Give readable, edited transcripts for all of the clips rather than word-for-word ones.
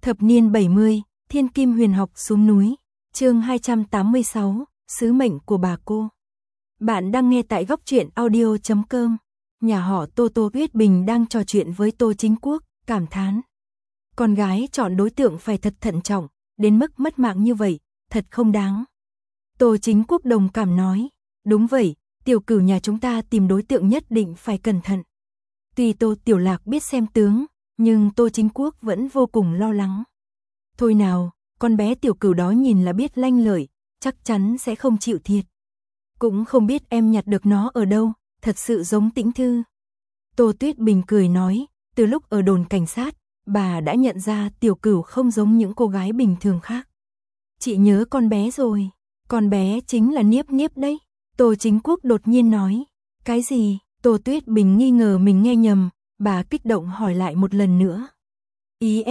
Thập niên 70, Thiên Kim Huyền Học xuống núi. Chương 286, sứ mệnh của bà cô. Bạn đang nghe tại góc truyện audio.com. Nhà họ Tô Tuyết Bình đang trò chuyện với Tô Chính Quốc, cảm thán. Con gái chọn đối tượng phải thật thận trọng, đến mức mất mạng như vậy, thật không đáng. Tô Chính Quốc đồng cảm nói, đúng vậy, tiểu cửu nhà chúng ta tìm đối tượng nhất định phải cẩn thận. Tuy Tô Tiểu Lạc biết xem tướng, nhưng Tô Chính Quốc vẫn vô cùng lo lắng. Thôi nào, con bé tiểu cửu đó nhìn là biết lanh lợi, chắc chắn sẽ không chịu thiệt. Cũng không biết em nhặt được nó ở đâu, thật sự giống Tĩnh Thư. Tô Tuyết Bình cười nói, từ lúc ở đồn cảnh sát, bà đã nhận ra tiểu cửu không giống những cô gái bình thường khác. Chị nhớ con bé rồi, con bé chính là Niếp Niếp đấy. Tô Chính Quốc đột nhiên nói, cái gì? Tô Tuyết Bình nghi ngờ mình nghe nhầm, bà kích động hỏi lại một lần nữa. Ý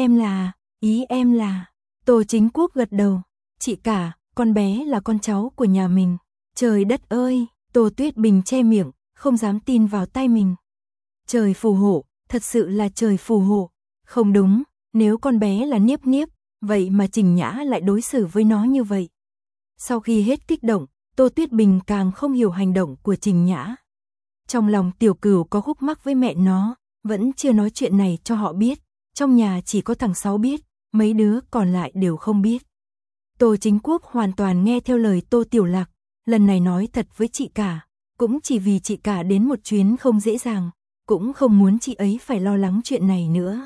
em là, Tô Chính Quốc gật đầu, chị cả, con bé là con cháu của nhà mình. Trời đất ơi, Tô Tuyết Bình che miệng, không dám tin vào tai mình. Trời phù hộ, thật sự là trời phù hộ. Không đúng, nếu con bé là Niếp Niếp, vậy mà Trình Nhã lại đối xử với nó như vậy. Sau khi hết kích động, Tô Tuyết Bình càng không hiểu hành động của Trình Nhã. Trong lòng tiểu cửu có khúc mắc với mẹ nó, vẫn chưa nói chuyện này cho họ biết. Trong nhà chỉ có thằng Sáu biết, mấy đứa còn lại đều không biết. Tô Chính Quốc hoàn toàn nghe theo lời Tô Tiểu Lạc, lần này nói thật với chị cả, cũng chỉ vì chị cả đến một chuyến không dễ dàng, cũng không muốn chị ấy phải lo lắng chuyện này nữa.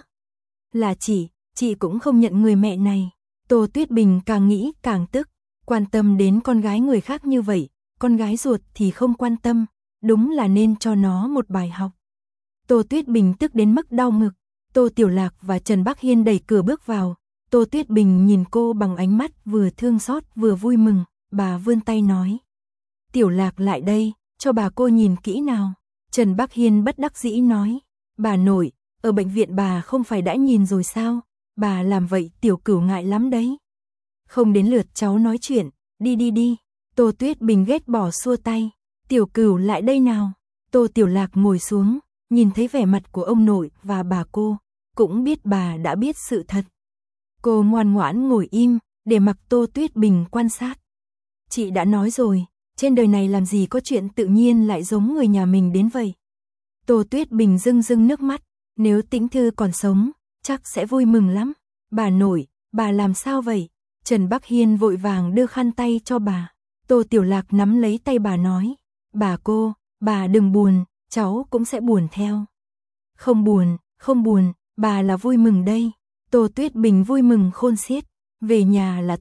Là chị cũng không nhận người mẹ này. Tô Tuyết Bình càng nghĩ càng tức, quan tâm đến con gái người khác như vậy, con gái ruột thì không quan tâm, đúng là nên cho nó một bài học. Tô Tuyết Bình tức đến mức đau ngực. Tô Tiểu Lạc và Trần Bắc Hiên đẩy cửa bước vào. Tô Tuyết Bình nhìn cô bằng ánh mắt vừa thương xót vừa vui mừng, bà vươn tay nói. Tiểu Lạc lại đây, cho bà cô nhìn kỹ nào. Trần Bắc Hiên bất đắc dĩ nói, bà nội, ở bệnh viện bà không phải đã nhìn rồi sao, bà làm vậy tiểu cửu ngại lắm đấy. Không đến lượt cháu nói chuyện, đi. Tô Tuyết Bình ghét bỏ xua tay, tiểu cửu lại đây nào. Tô Tiểu Lạc ngồi xuống, nhìn thấy vẻ mặt của ông nội và bà cô, cũng biết bà đã biết sự thật. Cô ngoan ngoãn ngồi im, để mặc Tô Tuyết Bình quan sát. Chị đã nói rồi, trên đời này làm gì có chuyện tự nhiên lại giống người nhà mình đến vậy. Tô Tuyết Bình rưng nước mắt, nếu Tĩnh Thư còn sống, chắc sẽ vui mừng lắm. Bà nội, bà làm sao vậy? Trần Bắc Hiên vội vàng đưa khăn tay cho bà. Tô Tiểu Lạc nắm lấy tay bà nói, bà cô, bà đừng buồn, cháu cũng sẽ buồn theo. Không buồn, bà là vui mừng đây. Tô Tuyết Bình vui mừng khôn xiết, về nhà là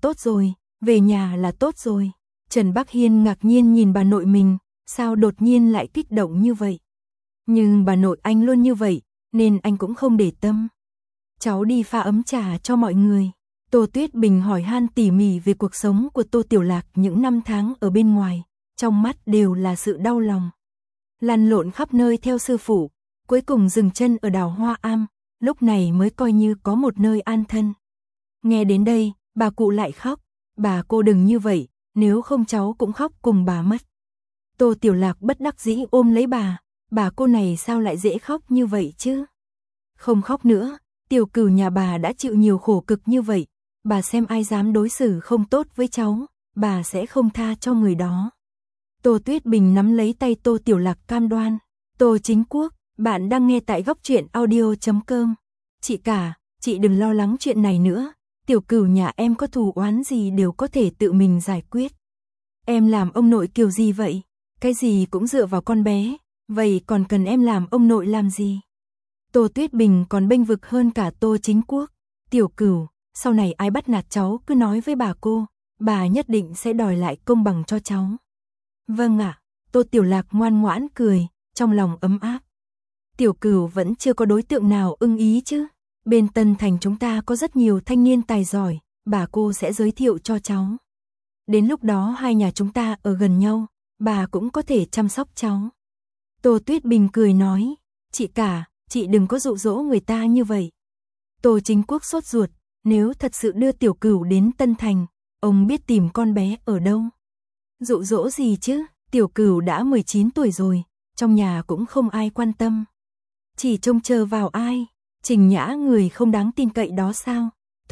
tốt rồi. Trần Bắc Hiên ngạc nhiên nhìn bà nội mình, sao đột nhiên lại kích động như vậy. Nhưng bà nội anh luôn như vậy, nên anh cũng không để tâm. Cháu đi pha ấm trà cho mọi người. Tô Tuyết Bình hỏi han tỉ mỉ về cuộc sống của Tô Tiểu Lạc những năm tháng ở bên ngoài, trong mắt đều là sự đau lòng. Lăn lộn khắp nơi theo sư phụ, cuối cùng dừng chân ở đảo Hoa Am, lúc này mới coi như có một nơi an thân. Nghe đến đây, bà cụ lại khóc, bà cô đừng như vậy, nếu không cháu cũng khóc cùng bà mất. Tô Tiểu Lạc bất đắc dĩ ôm lấy bà cô này sao lại dễ khóc như vậy chứ? Không khóc nữa, tiểu cửu nhà bà đã chịu nhiều khổ cực như vậy, bà xem ai dám đối xử không tốt với cháu, bà sẽ không tha cho người đó. Tô Tuyết Bình nắm lấy tay Tô Tiểu Lạc cam đoan. Tô Chính Quốc, bạn đang nghe tại góc truyện audio.com. Chị cả, chị đừng lo lắng chuyện này nữa, tiểu cửu nhà em có thù oán gì đều có thể tự mình giải quyết. Em làm ông nội kiểu gì vậy? Cái gì cũng dựa vào con bé, vậy còn cần em làm ông nội làm gì? Tô Tuyết Bình còn bênh vực hơn cả Tô Chính Quốc. Tiểu cửu, sau này ai bắt nạt cháu cứ nói với bà cô, bà nhất định sẽ đòi lại công bằng cho cháu. Vâng ạ, Tô Tiểu Lạc ngoan ngoãn cười, trong lòng ấm áp. Tiểu cửu vẫn chưa có đối tượng nào ưng ý chứ. Bên Tân Thành chúng ta có rất nhiều thanh niên tài giỏi, bà cô sẽ giới thiệu cho cháu. Đến lúc đó hai nhà chúng ta ở gần nhau, bà cũng có thể chăm sóc cháu. Tô Tuyết Bình cười nói, chị cả, chị đừng có dụ dỗ người ta như vậy. Tô Chính Quốc sốt ruột, nếu thật sự đưa tiểu cửu đến Tân Thành, ông biết tìm con bé ở đâu. Dụ dỗ gì chứ, tiểu cửu đã 19 tuổi rồi, trong nhà cũng không ai quan tâm. Chỉ trông chờ vào ai, Trình Nhã người không đáng tin cậy đó sao?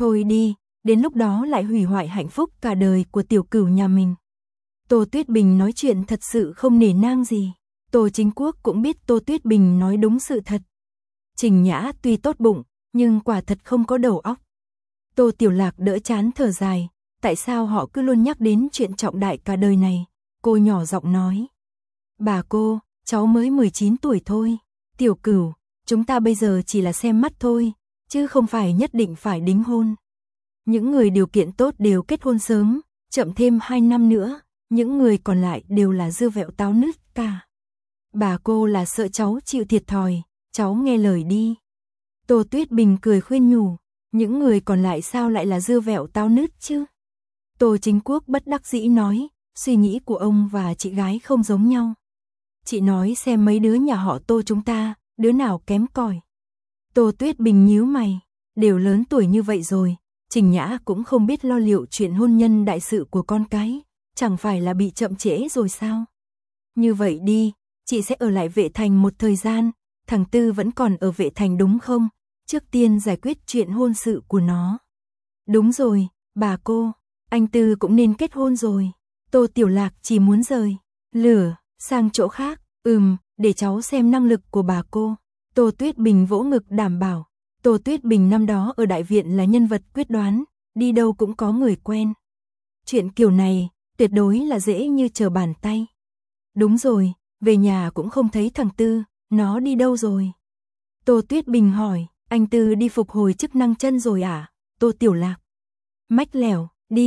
Thôi đi, đến lúc đó lại hủy hoại hạnh phúc cả đời của tiểu cửu nhà mình. Tô Tuyết Bình nói chuyện thật sự không nể nang gì. Tô Chính Quốc cũng biết Tô Tuyết Bình nói đúng sự thật. Trình Nhã tuy tốt bụng, nhưng quả thật không có đầu óc. Tô Tiểu Lạc đỡ chán thở dài, tại sao họ cứ luôn nhắc đến chuyện trọng đại cả đời này. Cô nhỏ giọng nói. Bà cô, cháu mới 19 tuổi thôi. Tiểu Cửu, chúng ta bây giờ chỉ là xem mắt thôi, chứ không phải nhất định phải đính hôn. Những người điều kiện tốt đều kết hôn sớm, chậm thêm 2 năm nữa, những người còn lại đều là dưa vẹo táo nứt cả. Bà cô là sợ cháu chịu thiệt thòi, cháu nghe lời đi. Tô Tuyết Bình cười khuyên nhủ, những người còn lại sao lại là dưa vẹo táo nứt chứ? Tô Chính Quốc bất đắc dĩ nói, suy nghĩ của ông và chị gái không giống nhau. Chị nói xem mấy đứa nhà họ Tô chúng ta, đứa nào kém cỏi. Tô Tuyết Bình nhíu mày, đều lớn tuổi như vậy rồi, Trình Nhã cũng không biết lo liệu chuyện hôn nhân đại sự của con cái, chẳng phải là bị chậm trễ rồi sao? Như vậy đi, chị sẽ ở lại Vệ Thành một thời gian, thằng Tư vẫn còn ở Vệ Thành đúng không? Trước tiên giải quyết chuyện hôn sự của nó. Đúng rồi, bà cô, anh Tư cũng nên kết hôn rồi. Tô Tiểu Lạc chỉ muốn rời lửa sang chỗ khác. Để cháu xem năng lực của bà cô. Tô Tuyết Bình vỗ ngực đảm bảo. Tô Tuyết Bình năm đó ở đại viện là nhân vật quyết đoán, đi đâu cũng có người quen. Chuyện kiểu này, tuyệt đối là dễ như trở bàn tay. Đúng rồi, về nhà cũng không thấy thằng Tư, nó đi đâu rồi? Tô Tuyết Bình hỏi, anh Tư đi phục hồi chức năng chân rồi à? Tô Tiểu Lạc. Mách lẻo,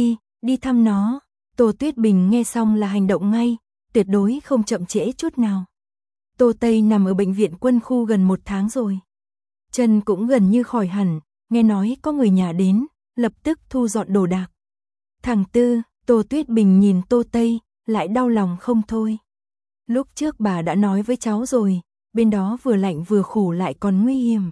đi thăm nó. Tô Tuyết Bình nghe xong là hành động ngay, tuyệt đối không chậm trễ chút nào. Tô Tây nằm ở bệnh viện quân khu gần 1 tháng rồi. Chân cũng gần như khỏi hẳn, nghe nói có người nhà đến, lập tức thu dọn đồ đạc. Thằng Tư, Tô Tuyết Bình nhìn Tô Tây, lại đau lòng không thôi. Lúc trước bà đã nói với cháu rồi, bên đó vừa lạnh vừa khổ lại còn nguy hiểm.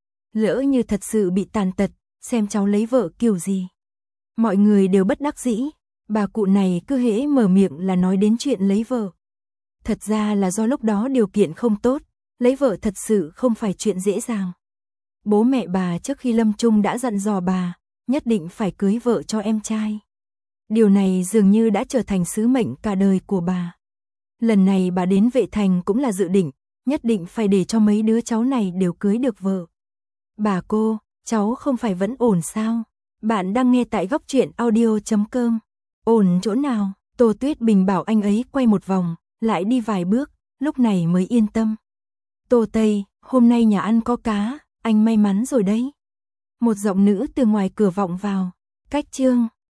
Lỡ như thật sự bị tàn tật, xem cháu lấy vợ kiểu gì. Mọi người đều bất đắc dĩ, bà cụ này cứ hễ mở miệng là nói đến chuyện lấy vợ. Thật ra là do lúc đó điều kiện không tốt, lấy vợ thật sự không phải chuyện dễ dàng. Bố mẹ bà trước khi lâm chung đã dặn dò bà, nhất định phải cưới vợ cho em trai. Điều này dường như đã trở thành sứ mệnh cả đời của bà. Lần này bà đến Vệ Thành cũng là dự định, nhất định phải để cho mấy đứa cháu này đều cưới được vợ. Bà cô, cháu không phải vẫn ổn sao? Bạn đang nghe tại Góc Truyện Audio.com. Ổn chỗ nào? Tô Tuyết Bình bảo anh ấy quay một vòng, lại đi vài bước, lúc này mới yên tâm. Tô Tây, hôm nay nhà ăn có cá, anh may mắn rồi đấy. Một giọng nữ từ ngoài cửa vọng vào. Cách chương